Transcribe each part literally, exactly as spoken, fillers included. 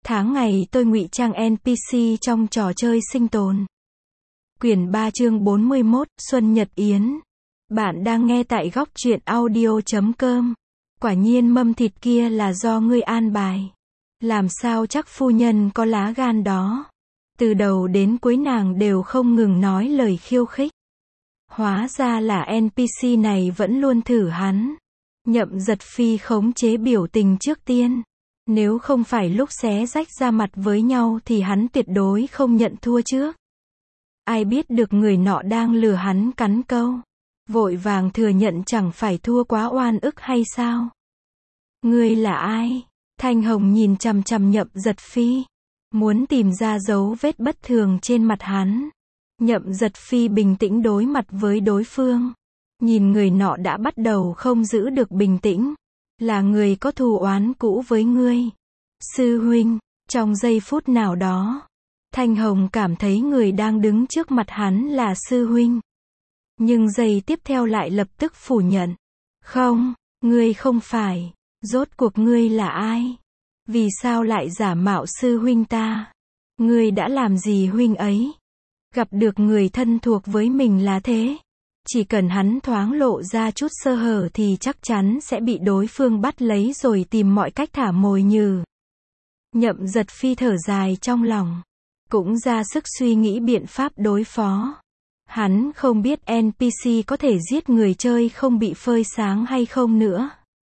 Tháng ngày tôi ngụy trang en pê xê trong trò chơi sinh tồn. Quyển ba chương bốn mươi mốt, Xuân Nhật Yến. Bạn đang nghe tại góc truyện audio chấm com. Quả nhiên mâm thịt kia là do ngươi an bài. Làm sao chắc phu nhân có lá gan đó. Từ đầu đến cuối nàng đều không ngừng nói lời khiêu khích. Hóa ra là en pê xê này vẫn luôn thử hắn. Nhậm Giật Phi khống chế biểu tình trước tiên. Nếu không phải lúc xé rách ra mặt với nhau thì hắn tuyệt đối không nhận thua trước. Ai biết được người nọ đang lừa hắn cắn câu. Vội vàng thừa nhận chẳng phải thua quá oan ức hay sao? Ngươi là ai? Thanh Hồng nhìn chằm chằm Nhậm Giật Phi. Muốn tìm ra dấu vết bất thường trên mặt hắn. Nhậm Giật Phi bình tĩnh đối mặt với đối phương. Nhìn người nọ đã bắt đầu không giữ được bình tĩnh. Là người có thù oán cũ với ngươi. Sư huynh, trong giây phút nào đó, Thanh Hồng cảm thấy người đang đứng trước mặt hắn là sư huynh. Nhưng giây tiếp theo lại lập tức phủ nhận. Không, ngươi không phải. Rốt cuộc ngươi là ai? Vì sao lại giả mạo sư huynh ta? Ngươi đã làm gì huynh ấy? Gặp được người thân thuộc với mình là thế. Chỉ cần hắn thoáng lộ ra chút sơ hở thì chắc chắn sẽ bị đối phương bắt lấy rồi tìm mọi cách thả mồi nhử. Nhậm Giật Phi thở dài trong lòng. Cũng ra sức suy nghĩ biện pháp đối phó. Hắn không biết en pê xê có thể giết người chơi không bị phơi sáng hay không nữa.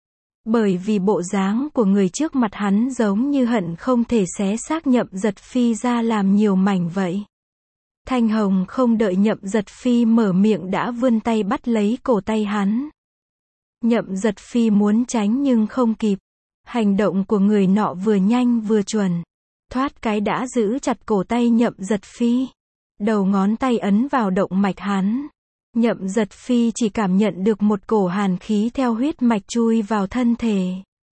Bởi vì bộ dáng của người trước mặt hắn giống như hận không thể xé xác Nhậm Giật Phi ra làm nhiều mảnh vậy. Thanh Hồng không đợi Nhậm Giật Phi mở miệng đã vươn tay bắt lấy cổ tay hắn. Nhậm Giật Phi muốn tránh nhưng không kịp. Hành động của người nọ vừa nhanh vừa chuẩn. Thoát cái đã giữ chặt cổ tay Nhậm Giật Phi. Đầu ngón tay ấn vào động mạch hắn. Nhậm Giật Phi chỉ cảm nhận được một cổ hàn khí theo huyết mạch chui vào thân thể.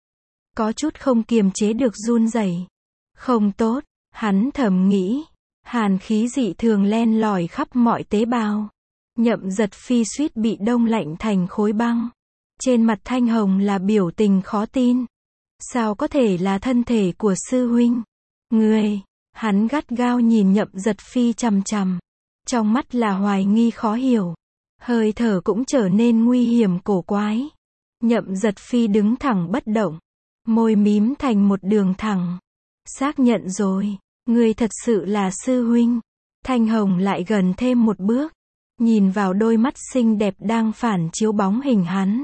Có chút không kiềm chế được run rẩy. Không tốt, hắn thầm nghĩ. Hàn khí dị thường len lỏi khắp mọi tế bào. Nhậm Giật Phi suýt bị đông lạnh thành khối băng. Trên mặt Thanh Hồng là biểu tình khó tin. Sao có thể là thân thể của sư huynh? Ngươi, hắn gắt gao nhìn Nhậm Giật Phi chằm chằm. Trong mắt là hoài nghi khó hiểu. Hơi thở cũng trở nên nguy hiểm cổ quái. Nhậm Giật Phi đứng thẳng bất động. Môi mím thành một đường thẳng. Xác nhận rồi. Ngươi thật sự là sư huynh. Thanh Hồng lại gần thêm một bước. Nhìn vào đôi mắt xinh đẹp đang phản chiếu bóng hình hắn.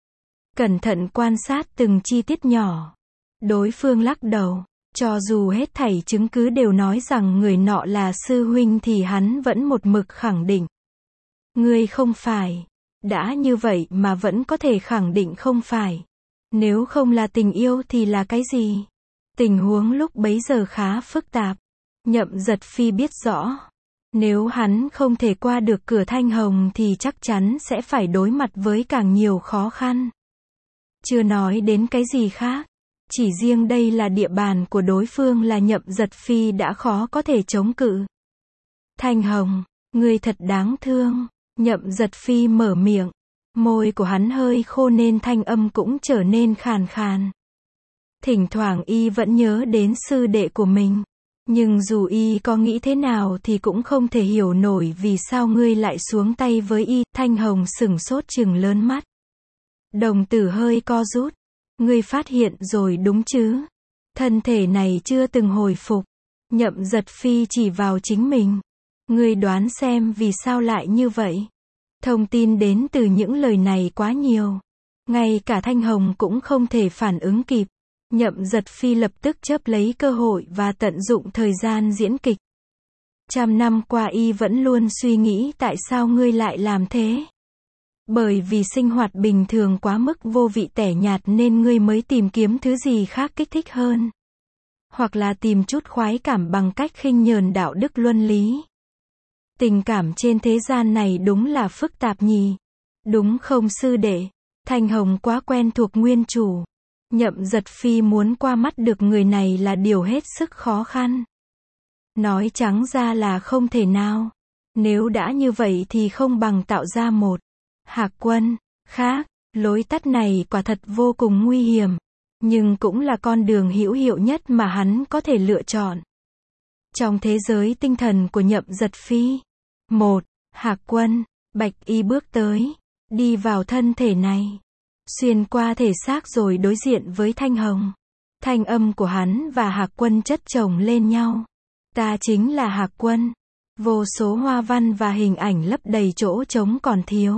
Cẩn thận quan sát từng chi tiết nhỏ. Đối phương lắc đầu. Cho dù hết thảy chứng cứ đều nói rằng người nọ là sư huynh thì hắn vẫn một mực khẳng định. Ngươi không phải. Đã như vậy mà vẫn có thể khẳng định không phải. Nếu không là tình yêu thì là cái gì? Tình huống lúc bấy giờ khá phức tạp. Nhậm Giật Phi biết rõ. Nếu hắn không thể qua được cửa Thanh Hồng thì chắc chắn sẽ phải đối mặt với càng nhiều khó khăn. Chưa nói đến cái gì khác. Chỉ riêng đây là địa bàn của đối phương là Nhậm Giật Phi đã khó có thể chống cự. Thanh Hồng, ngươi thật đáng thương. Nhậm Giật Phi mở miệng. Môi của hắn hơi khô nên thanh âm cũng trở nên khàn khàn. Thỉnh thoảng y vẫn nhớ đến sư đệ của mình. Nhưng dù y có nghĩ thế nào thì cũng không thể hiểu nổi vì sao ngươi lại xuống tay với y. Thanh Hồng sửng sốt trừng lớn mắt. Đồng tử hơi co rút. Ngươi phát hiện rồi đúng chứ? Thân thể này chưa từng hồi phục. Nhậm Giật Phi chỉ vào chính mình. Ngươi đoán xem vì sao lại như vậy? Thông tin đến từ những lời này quá nhiều. Ngay cả Thanh Hồng cũng không thể phản ứng kịp. Nhậm Giật Phi lập tức chớp lấy cơ hội và tận dụng thời gian diễn kịch. Trăm năm qua y vẫn luôn suy nghĩ tại sao ngươi lại làm thế. Bởi vì sinh hoạt bình thường quá mức vô vị tẻ nhạt nên ngươi mới tìm kiếm thứ gì khác kích thích hơn. Hoặc là tìm chút khoái cảm bằng cách khinh nhờn đạo đức luân lý. Tình cảm trên thế gian này đúng là phức tạp nhỉ. Đúng không sư đệ? Thanh Hồng quá quen thuộc nguyên chủ. Nhậm Giật Phi muốn qua mắt được người này là điều hết sức khó khăn. Nói trắng ra là không thể nào. Nếu đã như vậy thì không bằng tạo ra một Hạc Quân khác. Lối tắt này quả thật vô cùng nguy hiểm. nhưng cũng là con đường hữu hiệu nhất mà hắn có thể lựa chọn. Trong thế giới tinh thần của Nhậm Giật Phi. Một. Hạc Quân. Bạch y bước tới, đi vào thân thể này, xuyên qua thể xác rồi đối diện với Thanh Hồng. Thanh âm của hắn và Hạc Quân chất chồng lên nhau. Ta chính là Hạc Quân. Vô số hoa văn và hình ảnh lấp đầy chỗ trống còn thiếu.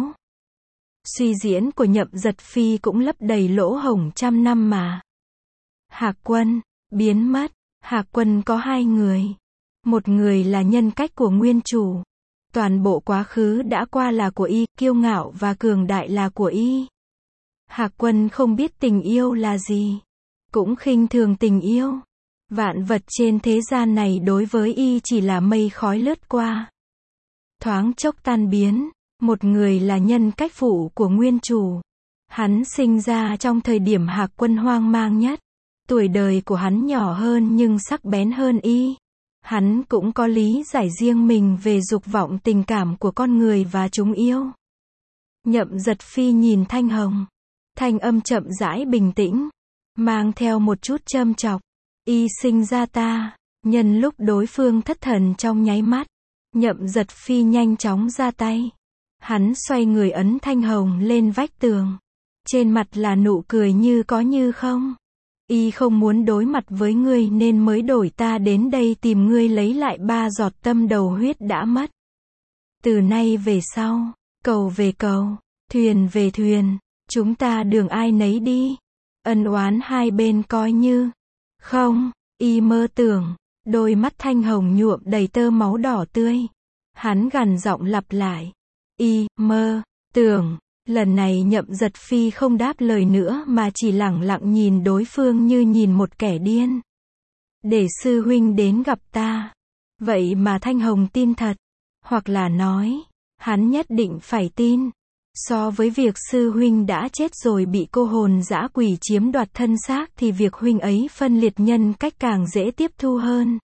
Suy diễn của Nhậm Giật Phi cũng lấp đầy lỗ hổng trăm năm mà. Hạc Quân, biến mất. Hạc Quân có hai người. Một người là nhân cách của nguyên chủ. Toàn bộ quá khứ đã qua là của y, kiêu ngạo và cường đại là của y. Hạc Quân không biết tình yêu là gì. Cũng khinh thường tình yêu. Vạn vật trên thế gian này đối với y chỉ là mây khói lướt qua. Thoáng chốc tan biến. Một người là nhân cách phụ của nguyên chủ. Hắn sinh ra trong thời điểm Hạc Quân hoang mang nhất. Tuổi đời của hắn nhỏ hơn nhưng sắc bén hơn y. Hắn cũng có lý giải riêng mình về dục vọng tình cảm của con người và chúng yêu. Nhậm Giật Phi nhìn Thanh Hồng. Thanh âm chậm rãi bình tĩnh, mang theo một chút châm chọc. Y sinh ra ta. Nhân lúc đối phương thất thần trong nháy mắt, Nhậm Giật Phi nhanh chóng ra tay. Hắn xoay người ấn Thanh Hồng lên vách tường. Trên mặt là nụ cười như có như không. Y không muốn đối mặt với ngươi nên mới đổi ta đến đây tìm ngươi lấy lại ba giọt tâm đầu huyết đã mất. Từ nay về sau, cầu về cầu, thuyền về thuyền, chúng ta đường ai nấy đi. Ân oán hai bên coi như không. Y mơ tưởng. Đôi mắt Thanh Hồng nhuộm đầy tơ máu đỏ tươi. Hắn gằn giọng lặp lại. Y mơ tưởng. Lần này Nhậm Giật Phi không đáp lời nữa mà chỉ lẳng lặng nhìn đối phương như nhìn một kẻ điên. Để sư huynh đến gặp ta. Vậy mà Thanh Hồng tin thật. Hoặc là nói, hắn nhất định phải tin. So với việc sư huynh đã chết rồi bị cô hồn dã quỷ chiếm đoạt thân xác thì việc huynh ấy phân liệt nhân cách càng dễ tiếp thu hơn.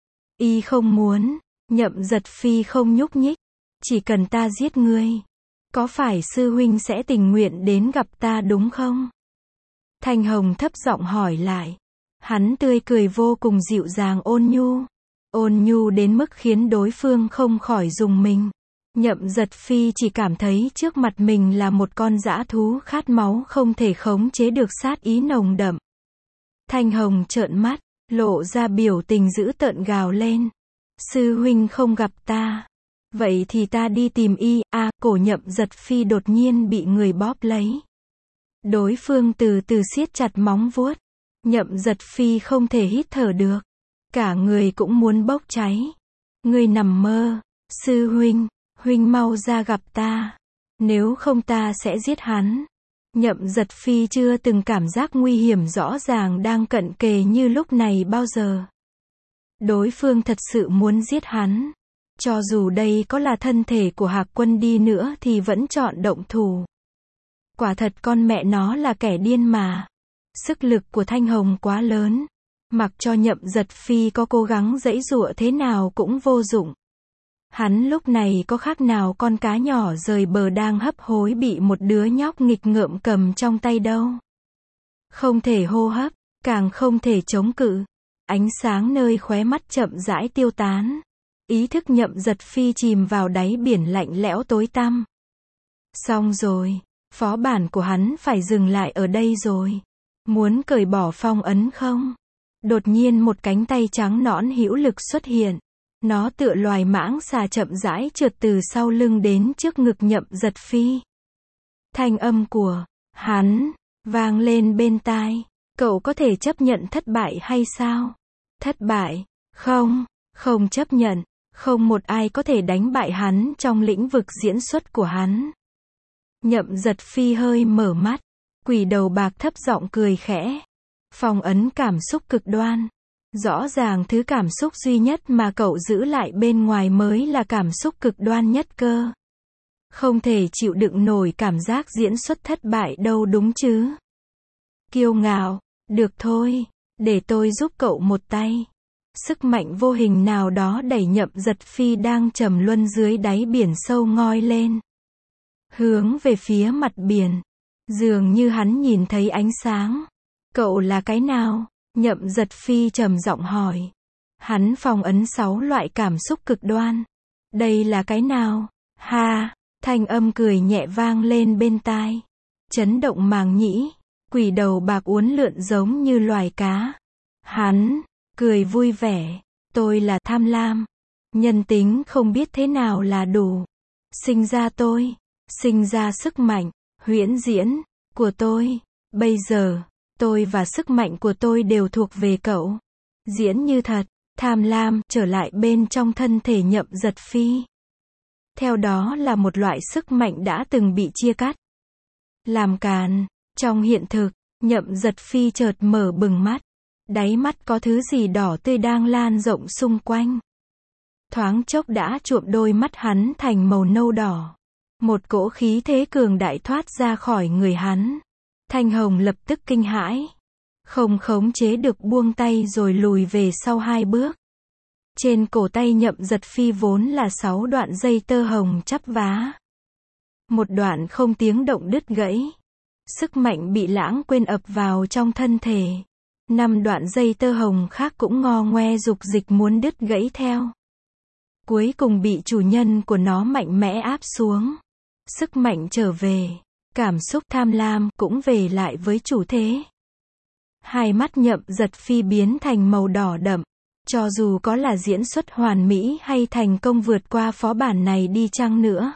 Y không muốn. Nhậm Giật Phi không nhúc nhích. Chỉ cần ta giết ngươi, có phải sư huynh sẽ tình nguyện đến gặp ta đúng không? Thanh Hồng thấp giọng hỏi lại. Hắn tươi cười vô cùng dịu dàng ôn nhu. Ôn nhu đến mức khiến đối phương không khỏi rùng mình. Nhậm Giật Phi chỉ cảm thấy trước mặt mình là một con dã thú khát máu không thể khống chế được sát ý nồng đậm. Thanh Hồng trợn mắt, lộ ra biểu tình dữ tợn gào lên. Sư huynh không gặp ta. Vậy thì ta đi tìm y. A, à, cổ Nhậm Giật Phi đột nhiên bị người bóp lấy. Đối phương từ từ siết chặt móng vuốt. Nhậm Giật Phi không thể hít thở được. Cả người cũng muốn bốc cháy. Ngươi nằm mơ. Sư huynh, huynh mau ra gặp ta. Nếu không ta sẽ giết hắn. Nhậm Giật Phi chưa từng cảm giác nguy hiểm rõ ràng đang cận kề như lúc này bao giờ. Đối phương thật sự muốn giết hắn. Cho dù đây có là thân thể của Hạc Quân đi nữa thì vẫn chọn động thủ. Quả thật con mẹ nó là kẻ điên mà. Sức lực của Thanh Hồng quá lớn. Mặc cho Nhậm Giật Phi có cố gắng giãy giụa thế nào cũng vô dụng. Hắn lúc này có khác nào con cá nhỏ rời bờ đang hấp hối bị một đứa nhóc nghịch ngợm cầm trong tay đâu. Không thể hô hấp, càng không thể chống cự. Ánh sáng nơi khóe mắt chậm rãi tiêu tán. Ý thức Nhậm Giật Phi chìm vào đáy biển lạnh lẽo tối tăm. Xong rồi, phó bản của hắn phải dừng lại ở đây rồi. Muốn cởi bỏ phong ấn không? Đột nhiên một cánh tay trắng nõn hữu lực xuất hiện. Nó tựa loài mãng xà chậm rãi trượt từ sau lưng đến trước ngực Nhậm Giật Phi. Thanh âm của hắn vang lên bên tai. Cậu có thể chấp nhận thất bại hay sao? Thất bại? Không, không chấp nhận. Không một ai có thể đánh bại hắn trong lĩnh vực diễn xuất của hắn. Nhậm Giật Phi hơi mở mắt. Quỷ đầu bạc thấp giọng cười khẽ. Phong ấn cảm xúc cực đoan. Rõ ràng thứ cảm xúc duy nhất mà cậu giữ lại bên ngoài mới là cảm xúc cực đoan nhất cơ. Không thể chịu đựng nổi cảm giác diễn xuất thất bại đâu đúng chứ. Kiêu ngạo. Được thôi. Để tôi giúp cậu một tay. Sức mạnh vô hình nào đó đẩy Nhậm Giật Phi đang trầm luân dưới đáy biển sâu ngoi lên. Hướng về phía mặt biển. Dường như hắn nhìn thấy ánh sáng. Cậu là cái nào? Nhậm Giật Phi trầm giọng hỏi. Hắn phong ấn sáu loại cảm xúc cực đoan. Đây là cái nào? Ha, thanh âm cười nhẹ vang lên bên tai. Chấn động màng nhĩ, quỷ đầu bạc uốn lượn giống như loài cá. Hắn, cười vui vẻ. Tôi là tham lam. Nhân tính không biết thế nào là đủ. Sinh ra tôi, sinh ra sức mạnh, huyễn diễn, của tôi. Bây giờ, tôi và sức mạnh của tôi đều thuộc về cậu. Diễn như thật, tham lam, trở lại bên trong thân thể Nhậm Giật Phi. Theo đó là một loại sức mạnh đã từng bị chia cắt. Làm càn, trong hiện thực, Nhậm Giật Phi chợt mở bừng mắt. Đáy mắt có thứ gì đỏ tươi đang lan rộng xung quanh. Thoáng chốc đã nhuộm đôi mắt hắn thành màu nâu đỏ. Một cỗ khí thế cường đại thoát ra khỏi người hắn. Thanh Hồng lập tức kinh hãi. Không khống chế được buông tay rồi lùi về sau hai bước. Trên cổ tay Nhậm Giật Phi vốn là sáu đoạn dây tơ hồng chắp vá. Một đoạn không tiếng động đứt gãy. Sức mạnh bị lãng quên ập vào trong thân thể. Năm đoạn dây tơ hồng khác cũng ngo ngoe dục dịch muốn đứt gãy theo. Cuối cùng bị chủ nhân của nó mạnh mẽ áp xuống. Sức mạnh trở về. Cảm xúc tham lam cũng về lại với chủ thế. Hai mắt Nhậm Giật Phi biến thành màu đỏ đậm. Cho dù có là diễn xuất hoàn mỹ hay thành công vượt qua phó bản này đi chăng nữa.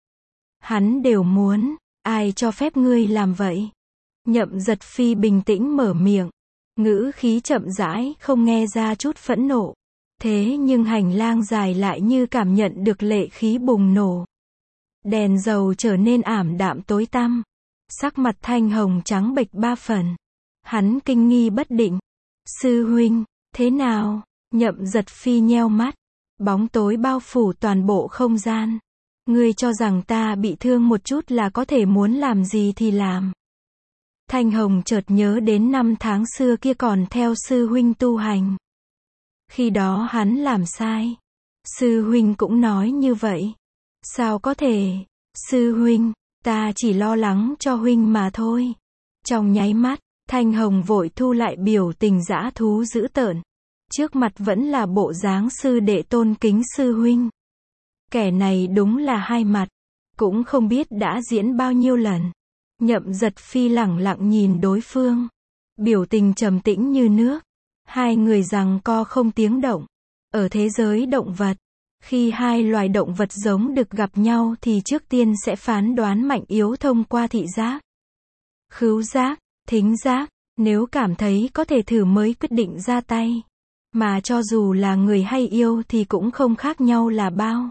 Hắn đều muốn. Ai cho phép ngươi làm vậy? Nhậm Giật Phi bình tĩnh mở miệng. Ngữ khí chậm rãi, không nghe ra chút phẫn nộ. Thế nhưng hành lang dài lại như cảm nhận được lệ khí bùng nổ. Đèn dầu trở nên ảm đạm tối tăm. Sắc mặt Thanh Hồng trắng bệch ba phần. Hắn kinh nghi bất định. Sư huynh, thế nào? Nhậm Giật Phi nheo mắt. Bóng tối bao phủ toàn bộ không gian. Ngươi cho rằng ta bị thương một chút là có thể muốn làm gì thì làm. Thanh Hồng chợt nhớ đến năm tháng xưa kia còn theo sư huynh tu hành. Khi đó hắn làm sai. Sư huynh cũng nói như vậy. Sao có thể? Sư huynh, ta chỉ lo lắng cho huynh mà thôi. Trong nháy mắt, Thanh Hồng vội thu lại biểu tình dã thú dữ tợn. Trước mặt vẫn là bộ dáng sư đệ tôn kính sư huynh. Kẻ này đúng là hai mặt. Cũng không biết đã diễn bao nhiêu lần. Nhậm Giật Phi lẳng lặng nhìn đối phương. Biểu tình trầm tĩnh như nước. Hai người giằng co không tiếng động. Ở thế giới động vật, khi hai loài động vật giống được gặp nhau thì trước tiên sẽ phán đoán mạnh yếu thông qua thị giác, khứu giác, thính giác. Nếu cảm thấy có thể thử mới quyết định ra tay. Mà cho dù là người hay yêu thì cũng không khác nhau là bao.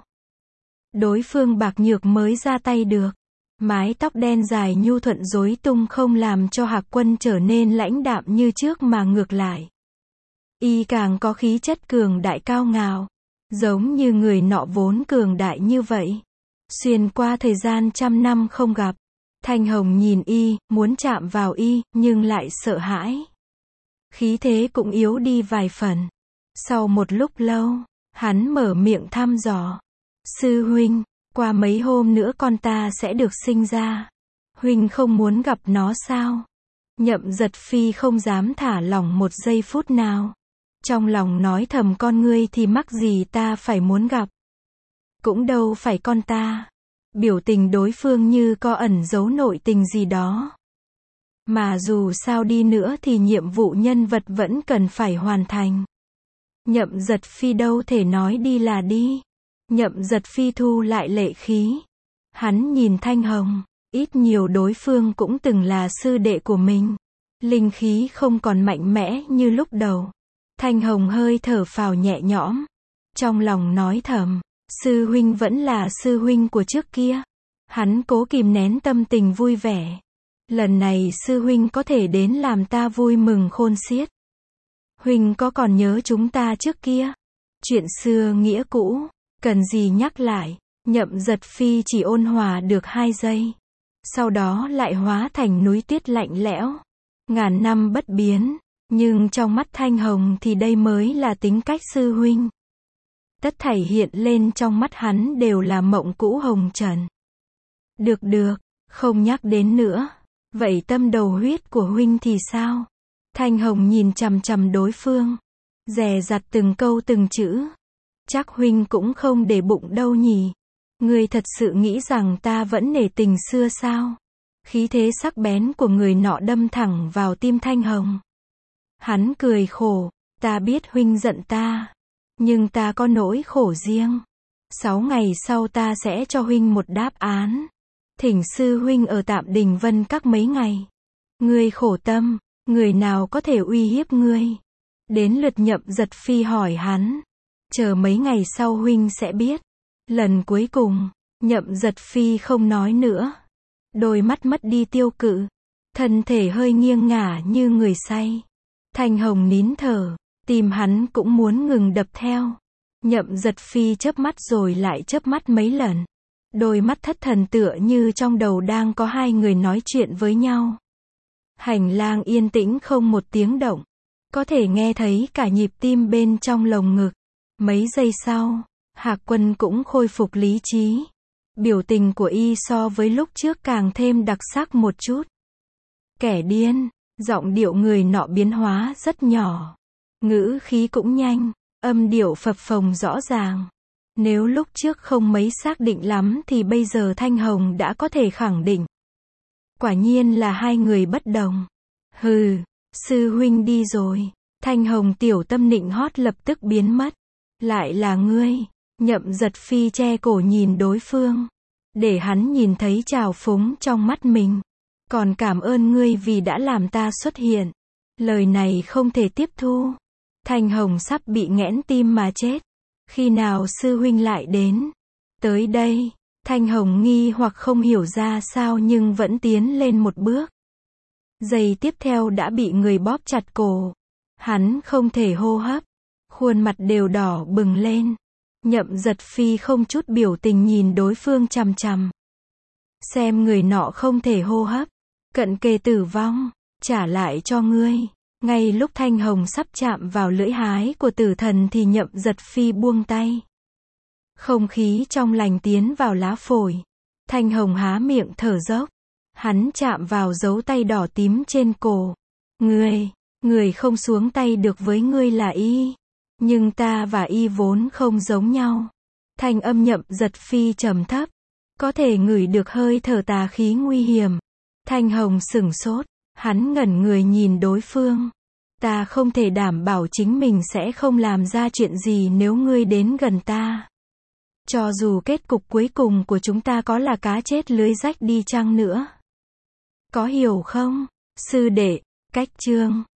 Đối phương bạc nhược mới ra tay được. Mái tóc đen dài nhu thuận rối tung không làm cho Hạc Quân trở nên lãnh đạm như trước mà ngược lại. Y càng có khí chất cường đại cao ngạo. Giống như người nọ vốn cường đại như vậy. Xuyên qua thời gian trăm năm không gặp. Thanh Hồng nhìn Y, muốn chạm vào Y, nhưng lại sợ hãi. Khí thế cũng yếu đi vài phần. Sau một lúc lâu, hắn mở miệng thăm dò. Sư huynh, qua mấy hôm nữa con ta sẽ được sinh ra. Huynh không muốn gặp nó sao? Nhậm Giật Phi không dám thả lỏng một giây phút nào. Trong lòng nói thầm con ngươi thì mắc gì ta phải muốn gặp. Cũng đâu phải con ta. Biểu tình đối phương như có ẩn giấu nội tình gì đó. Mà dù sao đi nữa thì nhiệm vụ nhân vật vẫn cần phải hoàn thành. Nhậm Giật Phi đâu thể nói đi là đi. Nhậm Giật Phi thu lại lệ khí. Hắn nhìn Thanh Hồng. Ít nhiều đối phương cũng từng là sư đệ của mình. Linh khí không còn mạnh mẽ như lúc đầu. Thanh Hồng hơi thở phào nhẹ nhõm. Trong lòng nói thầm. Sư huynh vẫn là sư huynh của trước kia. Hắn cố kìm nén tâm tình vui vẻ. Lần này sư huynh có thể đến làm ta vui mừng khôn xiết. Huynh có còn nhớ chúng ta trước kia? Chuyện xưa nghĩa cũ, cần gì nhắc lại. Nhậm Giật Phi chỉ ôn hòa được hai giây. Sau đó lại hóa thành núi tuyết lạnh lẽo. Ngàn năm bất biến. Nhưng trong mắt Thanh Hồng thì đây mới là tính cách sư huynh. Tất thảy hiện lên trong mắt hắn đều là mộng cũ hồng trần. Được được, không nhắc đến nữa. Vậy tâm đầu huyết của huynh thì sao? Thanh Hồng nhìn chằm chằm đối phương, dè dặt từng câu từng chữ. Chắc huynh cũng không để bụng đâu nhỉ. Ngươi thật sự nghĩ rằng ta vẫn nể tình xưa sao? Khí thế sắc bén của người nọ đâm thẳng vào tim Thanh Hồng. Hắn cười khổ, ta biết huynh giận ta, nhưng ta có nỗi khổ riêng. Sáu ngày sau ta sẽ cho huynh một đáp án. Thỉnh sư huynh ở tạm Đình Vân Các mấy ngày. Ngươi khổ tâm, người nào có thể uy hiếp ngươi? Đến lượt Nhậm Giật Phi hỏi hắn. Chờ mấy ngày sau huynh sẽ biết. Lần cuối cùng, Nhậm Giật Phi không nói nữa. Đôi mắt mất đi tiêu cự. Thân thể hơi nghiêng ngả như người say. Thanh Hồng nín thở, tim hắn cũng muốn ngừng đập theo. Nhậm Giật Phi chớp mắt rồi lại chớp mắt mấy lần. Đôi mắt thất thần tựa như trong đầu đang có hai người nói chuyện với nhau. Hành lang yên tĩnh không một tiếng động. Có thể nghe thấy cả nhịp tim bên trong lồng ngực. Mấy giây sau, Hạc Quân cũng khôi phục lý trí. Biểu tình của y so với lúc trước càng thêm đặc sắc một chút. Kẻ điên, giọng điệu người nọ biến hóa rất nhỏ. Ngữ khí cũng nhanh, âm điệu phập phồng rõ ràng. Nếu lúc trước không mấy xác định lắm thì bây giờ Thanh Hồng đã có thể khẳng định. Quả nhiên là hai người bất đồng. Hừ, sư huynh đi rồi. Thanh Hồng tiểu tâm nịnh hót lập tức biến mất. Lại là ngươi. Nhậm Giật Phi che cổ nhìn đối phương. Để hắn nhìn thấy trào phúng trong mắt mình. Còn cảm ơn ngươi vì đã làm ta xuất hiện. Lời này không thể tiếp thu. Thanh Hồng sắp bị nghẽn tim mà chết. Khi nào sư huynh lại đến? Tới đây. Thanh Hồng nghi hoặc không hiểu ra sao nhưng vẫn tiến lên một bước. Giây tiếp theo đã bị người bóp chặt cổ. Hắn không thể hô hấp. Khuôn mặt đều đỏ bừng lên. Nhậm Giật Phi không chút biểu tình nhìn đối phương chằm chằm. Xem người nọ không thể hô hấp. Cận kề tử vong. Trả lại cho ngươi. Ngay lúc Thanh Hồng sắp chạm vào lưỡi hái của tử thần thì Nhậm Giật Phi buông tay. Không khí trong lành tiến vào lá phổi. Thanh Hồng há miệng thở dốc. Hắn chạm vào dấu tay đỏ tím trên cổ. Ngươi, người không xuống tay được với ngươi là y. Nhưng ta và y vốn không giống nhau. Thanh âm Nhậm Giật Phi trầm thấp. Có thể ngửi được hơi thở tà khí nguy hiểm. Thanh Hồng sửng sốt. Hắn ngẩn người nhìn đối phương. Ta không thể đảm bảo chính mình sẽ không làm ra chuyện gì nếu ngươi đến gần ta. Cho dù kết cục cuối cùng của chúng ta có là cá chết lưới rách đi chăng nữa. Có hiểu không, sư đệ? Cách chương